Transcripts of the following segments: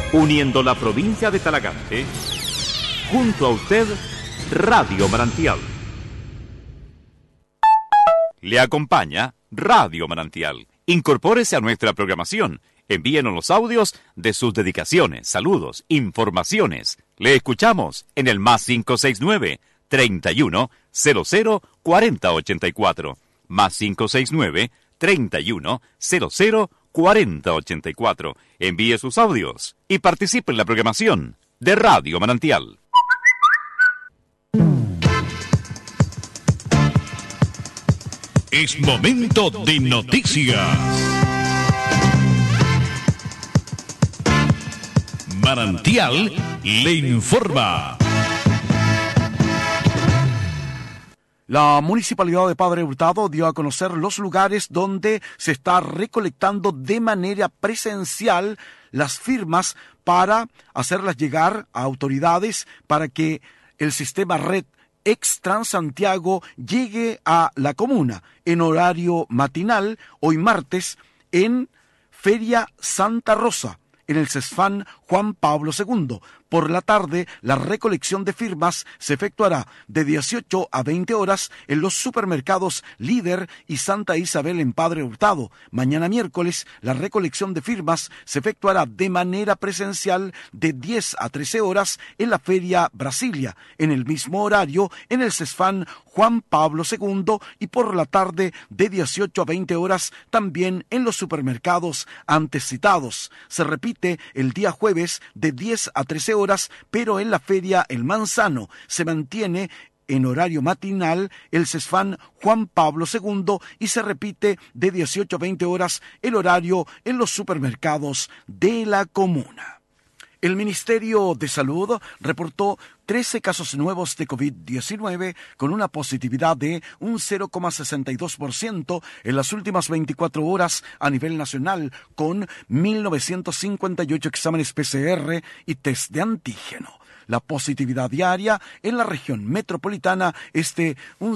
uniendo la provincia de Talagante. Junto a usted, Radio Manantial. Le acompaña Radio Manantial. Incorpórese a nuestra programación. Envíenos los audios de sus dedicaciones, saludos, informaciones. Le escuchamos en el +569 31 00 40 84. +569 31 00 40 84. Envíe sus audios y participe en la programación de Radio Manantial. Es momento de noticias. Manantial le informa. La Municipalidad de Padre Hurtado dio a conocer los lugares donde se está recolectando de manera presencial las firmas para hacerlas llegar a autoridades para que el sistema red ex Transantiago llegue a la comuna en horario matinal, hoy martes, en Feria Santa Rosa, en el CESFAN Juan Pablo II. Por la tarde, la recolección de firmas se efectuará de 18 a 20 horas en los supermercados Líder y Santa Isabel en Padre Hurtado. Mañana miércoles, la recolección de firmas se efectuará de manera presencial de 10 a 13 horas en la Feria Brasilia, en el mismo horario en el CESFAN Juan Pablo II, y por la tarde de 18 a 20 horas también en los supermercados antes citados. Se repite el día jueves de 10 a 13 horas, pero en la Feria El Manzano se mantiene en horario matinal el CESFAN Juan Pablo II y se repite de 18 a 20 horas el horario en los supermercados de la comuna. El Ministerio de Salud reportó 13 casos nuevos de COVID-19 con una positividad de un 0,62% en las últimas 24 horas a nivel nacional, con 1.958 exámenes PCR y test de antígeno. La positividad diaria en la región metropolitana es de un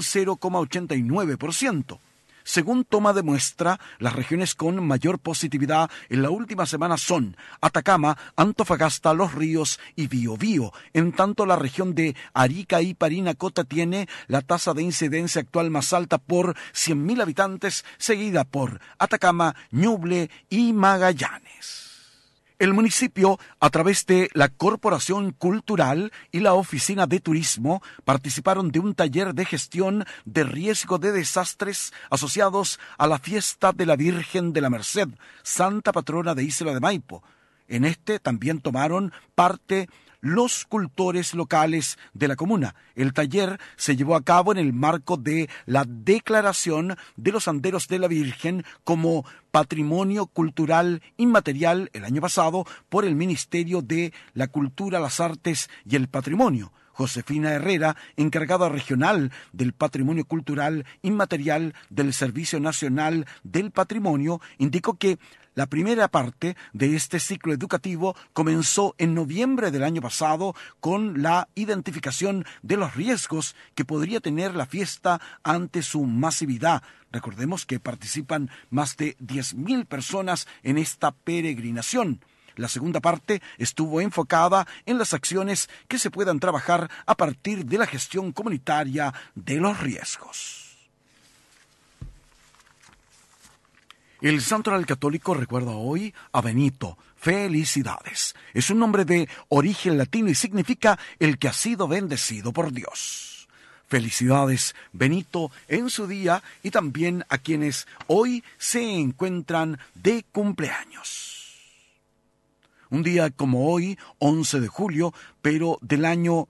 0,89%. Según toma de muestra, las regiones con mayor positividad en la última semana son Atacama, Antofagasta, Los Ríos y Biobío. En tanto, la región de Arica y Parinacota tiene la tasa de incidencia actual más alta por 100.000 habitantes, seguida por Atacama, Ñuble y Magallanes. El municipio, a través de la Corporación Cultural y la Oficina de Turismo, participaron de un taller de gestión de riesgo de desastres asociados a la fiesta de la Virgen de la Merced, Santa Patrona de Isla de Maipo. En este también tomaron parte los cultores locales de la comuna. El taller se llevó a cabo en el marco de la declaración de los Anderos de la Virgen como Patrimonio Cultural Inmaterial el año pasado por el Ministerio de la Cultura, las Artes y el Patrimonio. Josefina Herrera, encargada regional del Patrimonio Cultural Inmaterial del Servicio Nacional del Patrimonio, indicó que la primera parte de este ciclo educativo comenzó en noviembre del año pasado con la identificación de los riesgos que podría tener la fiesta ante su masividad. Recordemos que participan más de 10.000 personas en esta peregrinación. La segunda parte estuvo enfocada en las acciones que se puedan trabajar a partir de la gestión comunitaria de los riesgos. El Santoral Católico recuerda hoy a Benito. Felicidades. Es un nombre de origen latino y significa el que ha sido bendecido por Dios. Felicidades, Benito, en su día, y también a quienes hoy se encuentran de cumpleaños. Un día como hoy, 11 de julio, pero del año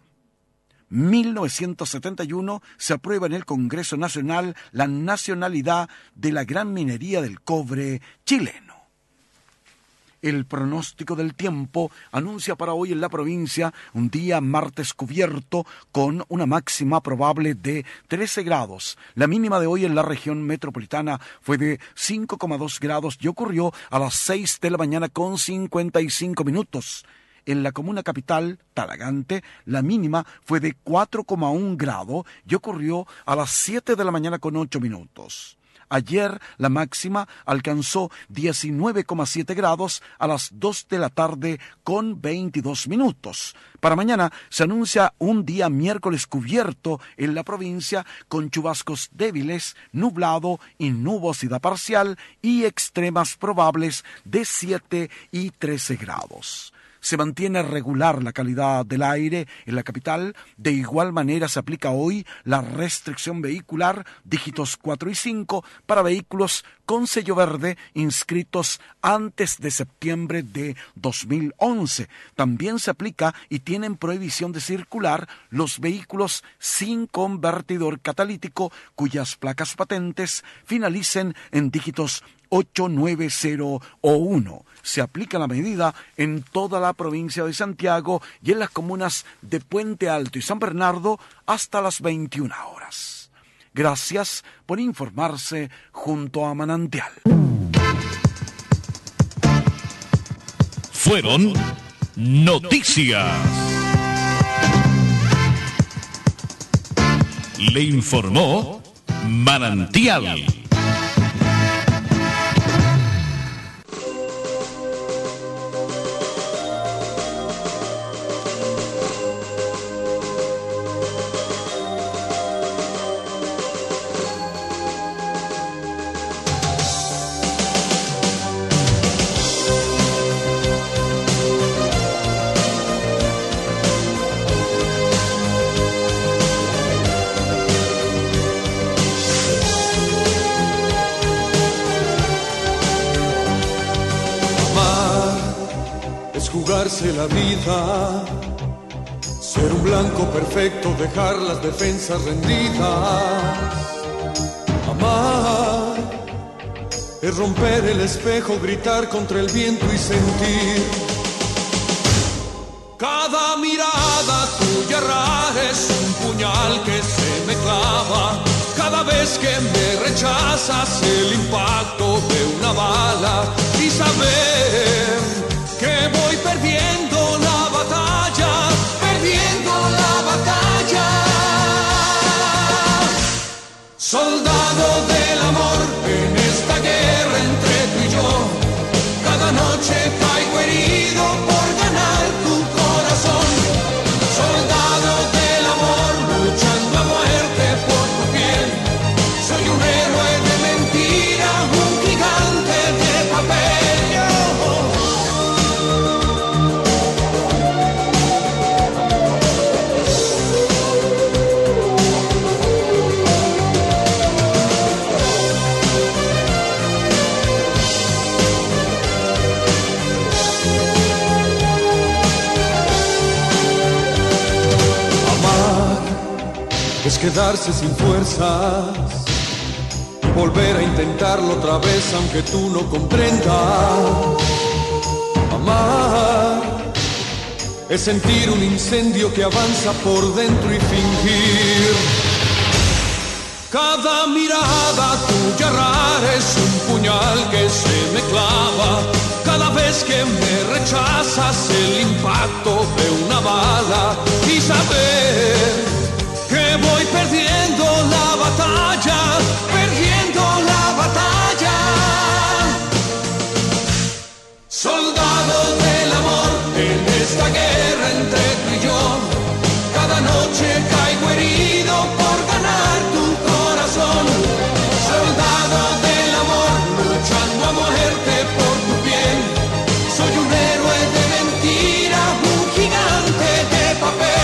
1971, se aprueba en el Congreso Nacional la nacionalidad de la gran minería del cobre chileno. El pronóstico del tiempo anuncia para hoy en la provincia un día martes cubierto con una máxima probable de 13 grados. La mínima de hoy en la región metropolitana fue de 5,2 grados y ocurrió a las 6 de la mañana con 55 minutos. En la comuna capital, Talagante, la mínima fue de 4,1 grado y ocurrió a las 7 de la mañana con 8 minutos. Ayer la máxima alcanzó 19,7 grados a las 2 de la tarde con 22 minutos. Para mañana se anuncia un día miércoles cubierto en la provincia con chubascos débiles, nublado y nubosidad parcial y extremas probables de 7 y 13 grados. Se mantiene regular la calidad del aire en la capital. De igual manera se aplica hoy la restricción vehicular dígitos 4 y 5 para vehículos con sello verde inscritos antes de septiembre de 2011. También se aplica y tienen prohibición de circular los vehículos sin convertidor catalítico cuyas placas patentes finalicen en dígitos 8, 9, 0 o 1. Se aplica la medida en toda la provincia de Santiago y en las comunas de Puente Alto y San Bernardo hasta las 21 horas. Gracias por informarse junto a Manantial. Fueron noticias. Le informó Manantial. Jugarse la vida, ser un blanco perfecto, dejar las defensas rendidas. Amar es romper el espejo, gritar contra el viento y sentir. Cada mirada tuya rara es un puñal que se me clava. Cada vez que me rechazas el impacto de una bala y saber que voy perdiendo la batalla, perdiendo la batalla. Soldado del amor en esta guerra entre tú y yo, cada noche caigo herido por ganar tu corazón. Soldado del amor luchando a muerte por tu piel, soy un héroe de mentira, un gigante de papel. Es quedarse sin fuerzas y volver a intentarlo otra vez aunque tú no comprendas. Amar es sentir un incendio que avanza por dentro y fingir. Cada mirada tuya rara es un puñal que se me clava. Cada vez que me rechazas el impacto de una bala y saber que voy perdiendo la batalla, perdiendo la batalla. Soldado del amor en esta guerra entre tú y yo, cada noche caigo herido por ganar tu corazón. Soldado del amor luchando a muerte por tu piel, soy un héroe de mentira, un gigante de papel.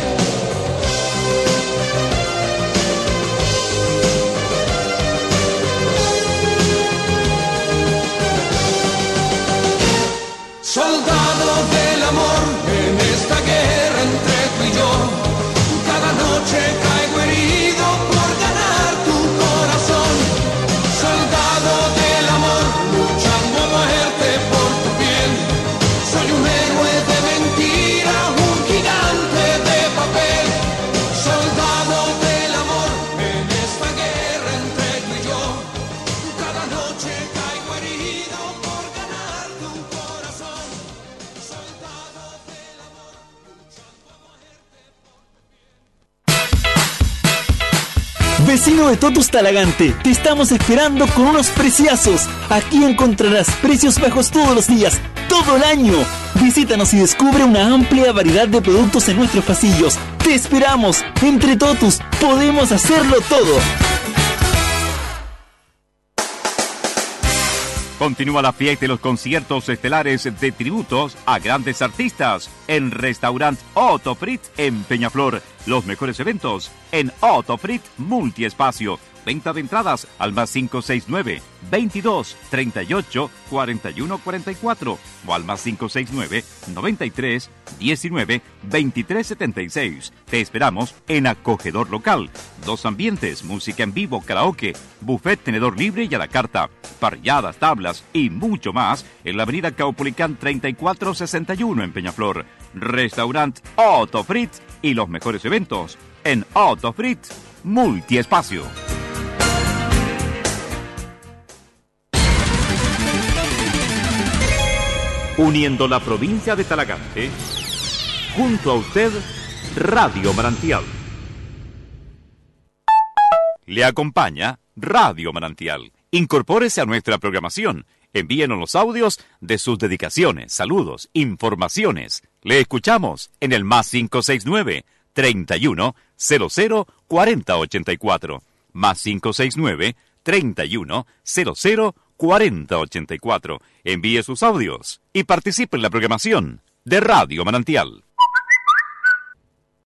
Soldado del amor en esta guerra entre tú y yo, cada noche caigo herido por ganar tu corazón. Soldado del amor luchando a muerte por tu piel, soy un héroe de mentira, un gigante de papel. Soldado del amor en esta guerra entre tú y yo, cada noche caigo herido por ganar tu corazón. Vecino de Totus Talagante, te estamos esperando con unos preciazos. Aquí encontrarás precios bajos todos los días, todo el año. Visítanos y descubre una amplia variedad de productos en nuestros pasillos. Te esperamos. Entre Totus podemos hacerlo todo. Continúa la fiesta y los conciertos estelares de tributos a grandes artistas en Restaurant Otto Fritz en Peñaflor. Los mejores eventos en Otto Fritz Multiespacio. Venta de entradas al más 569 22 38 41 44 o al más 569 93 19 23 76. Te esperamos en Acogedor Local. 2 ambientes, música en vivo, karaoke, buffet, tenedor libre y a la carta, parrilladas, tablas y mucho más en la avenida Caupolicán 3461 en Peñaflor. Restaurant Otto Fritz y los mejores eventos en Otto Fritz Multiespacio. Uniendo la provincia de Talagante, junto a usted, Radio Manantial. Le acompaña Radio Manantial. Incorpórese a nuestra programación. Envíenos los audios de sus dedicaciones, saludos, informaciones. Le escuchamos en el más 569 31 00 40 84. Más 569 31 00 40 84. Envíe sus audios y participe en la programación de Radio Manantial.